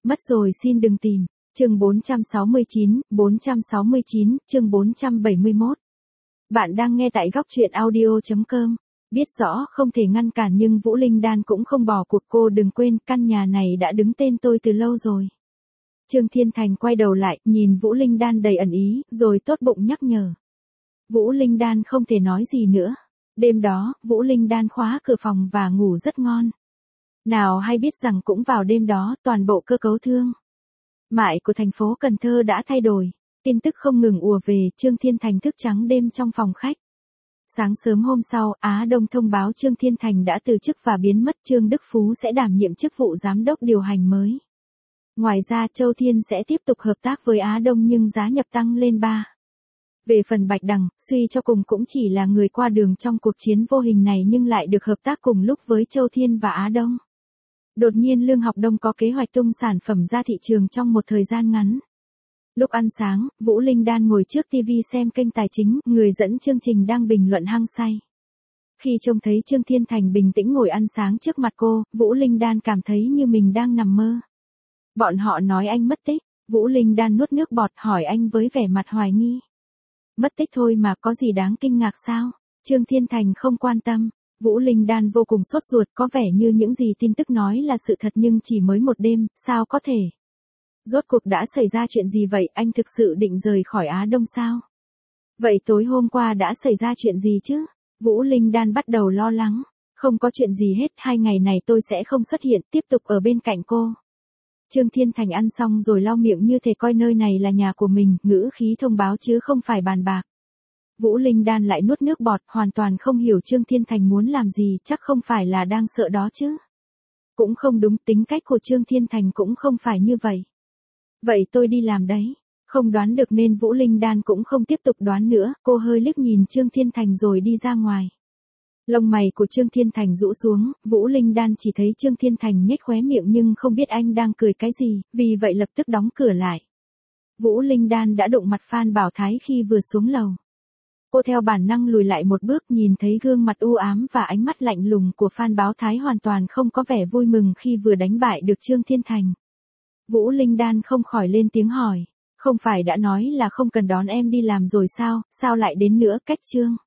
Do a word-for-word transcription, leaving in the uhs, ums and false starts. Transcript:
Mất rồi xin đừng tìm. Chương bốn trăm sáu mươi chín, bốn trăm sáu mươi chín, chương bốn trăm bảy mươi mốt. Bạn đang nghe tại góc truyện audio chấm com. Biết rõ không thể ngăn cản nhưng Vũ Linh Đan cũng không bỏ cuộc, cô đừng quên căn nhà này đã đứng tên tôi từ lâu rồi. Trương Thiên Thành quay đầu lại, nhìn Vũ Linh Đan đầy ẩn ý, rồi tốt bụng nhắc nhở. Vũ Linh Đan không thể nói gì nữa. Đêm đó, Vũ Linh Đan khóa cửa phòng và ngủ rất ngon. Nào hay biết rằng cũng vào đêm đó, toàn bộ cơ cấu thương mại của thành phố Cần Thơ đã thay đổi. Tin tức không ngừng ùa về, Trương Thiên Thành thức trắng đêm trong phòng khách. Sáng sớm hôm sau, Á Đông thông báo Trương Thiên Thành đã từ chức và biến mất, Trương Đức Phú sẽ đảm nhiệm chức vụ giám đốc điều hành mới. Ngoài ra Châu Thiên sẽ tiếp tục hợp tác với Á Đông nhưng giá nhập tăng lên ba. Về phần Bạch Đằng, suy cho cùng cũng chỉ là người qua đường trong cuộc chiến vô hình này nhưng lại được hợp tác cùng lúc với Châu Thiên và Á Đông. Đột nhiên Lương Học Đông có kế hoạch tung sản phẩm ra thị trường trong một thời gian ngắn. Lúc ăn sáng, Vũ Linh Đan ngồi trước ti vi xem kênh tài chính, người dẫn chương trình đang bình luận hăng say. Khi trông thấy Trương Thiên Thành bình tĩnh ngồi ăn sáng trước mặt cô, Vũ Linh Đan cảm thấy như mình đang nằm mơ. Bọn họ nói anh mất tích, Vũ Linh Đan nuốt nước bọt hỏi anh với vẻ mặt hoài nghi. Mất tích thôi mà có gì đáng kinh ngạc sao? Trương Thiên Thành không quan tâm. Vũ Linh Đan vô cùng sốt ruột, có vẻ như những gì tin tức nói là sự thật nhưng chỉ mới một đêm, sao có thể? Rốt cuộc đã xảy ra chuyện gì vậy, anh thực sự định rời khỏi Á Đông sao? Vậy tối hôm qua đã xảy ra chuyện gì chứ? Vũ Linh Đan bắt đầu lo lắng. Không có chuyện gì hết, hai ngày này tôi sẽ không xuất hiện, tiếp tục ở bên cạnh cô. Trương Thiên Thành ăn xong rồi lau miệng như thể coi nơi này là nhà của mình, ngữ khí thông báo chứ không phải bàn bạc. Vũ Linh Đan lại nuốt nước bọt, hoàn toàn không hiểu Trương Thiên Thành muốn làm gì, chắc không phải là đang sợ đó chứ. Cũng không đúng, tính cách của Trương Thiên Thành cũng không phải như vậy. Vậy tôi đi làm đấy. Không đoán được nên Vũ Linh Đan cũng không tiếp tục đoán nữa, cô hơi liếc nhìn Trương Thiên Thành rồi đi ra ngoài. Lông mày của Trương Thiên Thành rũ xuống, Vũ Linh Đan chỉ thấy Trương Thiên Thành nhếch khóe miệng nhưng không biết anh đang cười cái gì, vì vậy lập tức đóng cửa lại. Vũ Linh Đan đã đụng mặt Phan Bảo Thái khi vừa xuống lầu. Cô theo bản năng lùi lại một bước, nhìn thấy gương mặt u ám và ánh mắt lạnh lùng của Phan Bảo Thái hoàn toàn không có vẻ vui mừng khi vừa đánh bại được Trương Thiên Thành. Vũ Linh Đan không khỏi lên tiếng hỏi, không phải đã nói là không cần đón em đi làm rồi sao, sao lại đến nữa, cách Trương